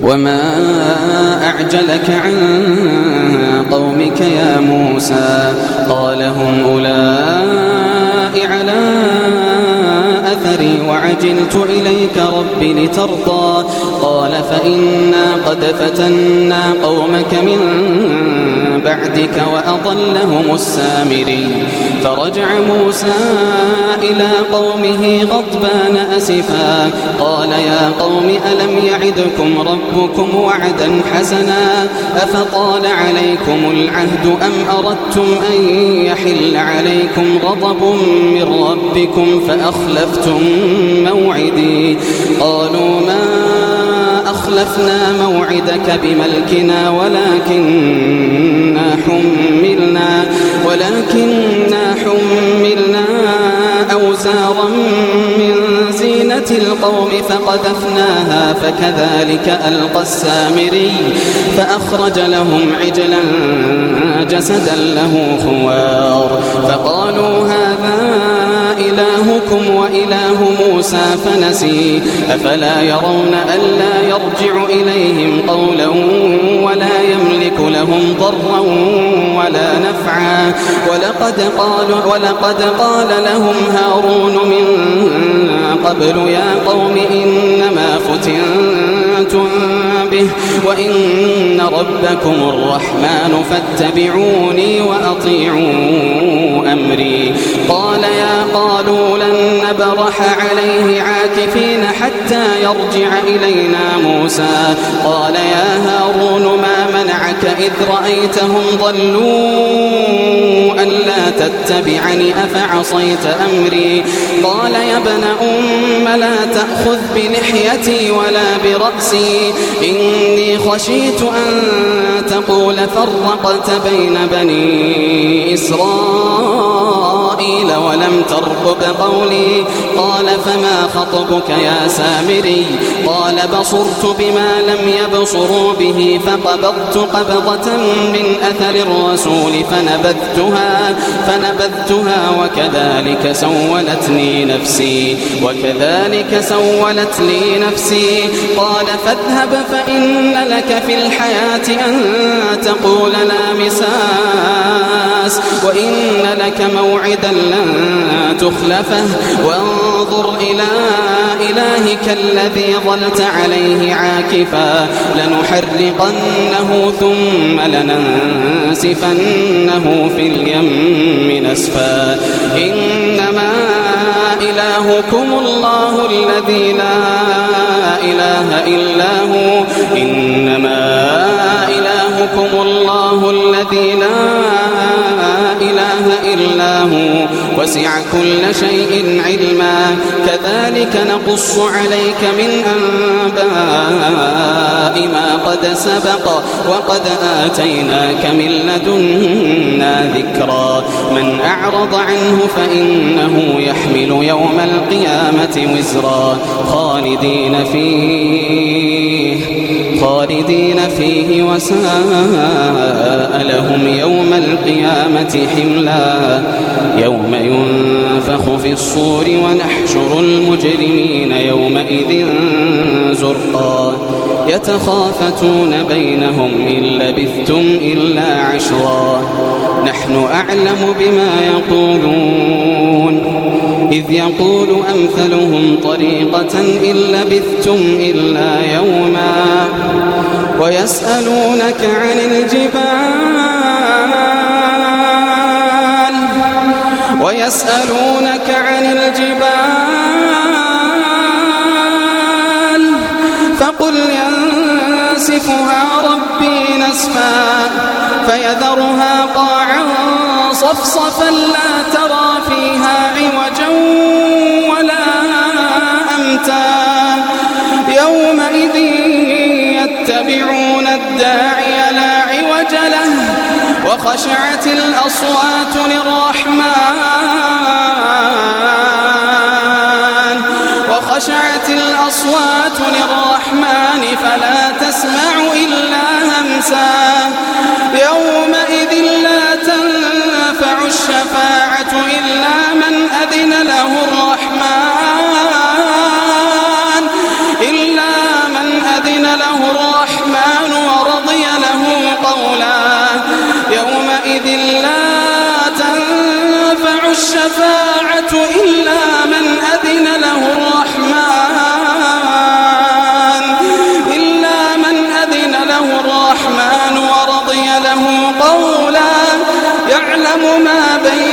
وما أعجلك عن قومك يا موسى قال هم أولئك على أثري وعجلت إليك رب لترضى قال فإنا قد فتنا قومك من بعدك وأضلهم السامري فرجع موسى إلى قومه غضبان أسفا قال يا قوم ألم يعدكم ربكم وعدا حسنا أفطال عليكم العهد أم أردتم أن يحل عليكم غضب من ربكم فأخلفتم موعدي قالوا ما أخلفنا موعدك بملكنا ولكننا حملنا أوزارا من زينة القوم فقذفناها فكذلك ألقى السامري فأخرج لهم عجلا جسدا له خوار فقالوا هذا إلهكم وإله موسى فنسي أفلا يرون ألا يرجع إليهم قولا ولا يملك لهم ضرا ولا نفعا ولقد قال لهم هارون من قبل يا قوم إنما فتنتم به وإن ربكم الرحمن فاتبعوني وأطيعوا أمري قال قالوا لن نبرح عليه عاكفين حتى يرجع إلينا موسى قال يا هارون ما منعك إذ رأيتهم ضلوا ألا تتبعني أفعصيت أمري قال يا ابن أم لا تأخذ بلحيتي ولا برأسي إني خشيت أن تقول فرقت بين بني إسرائيل ولم ترقب قولي قال فما خطبك يا سامري قال بصرت بما لم يبصروا به فقبضت قبضة من أثر الرسول فنبذتها وكذلك سولت لي نفسي قال فاذهب فإن لك في الحياة أن تقول لا مساس وإن لك موعدا لن تخلفه وانظر إلى إلهك الذي ظلت عليه عاكفا لنحرقنه ثم لننسفنه في اليم نسفا إنما إلهكم الله الذي لا إله إلا هو وسع كل شيء علما كذلك نقص عليك من أنباء ما قد سبق وقد آتيناك من لدنا ذكرا من أعرض عنه فإنه يحمل يوم القيامة وزرا خالدين فيه وساء لهم يوم القيامة حملا يوم ينفخ في الصور ونحشر المجرمين يومئذ زرقا يتخافتون بينهم إن لبثتم إلا عشرا نحن أعلم بما يقولون إذ يقول أمثلهم طريقة إن لبثتم إلا يوما ويسألونك عن الجبال فقل ينسفها ربي نسفا فيذرها قاعا صفصفا لا ترى فيها عوجا ولا أمتا يومئذ يتبعون الداعي لا عوج له وخشعت الأصوات للرحمن فلا تسمع إلا همسا يومئذ لا تنفع الشفاعة إلا من أذن له الرحمن ورضي له قولا يومئذ لا تنفع الشفاعة إلا من أذن له الرحمن ورضي له قولا يعلم ما بين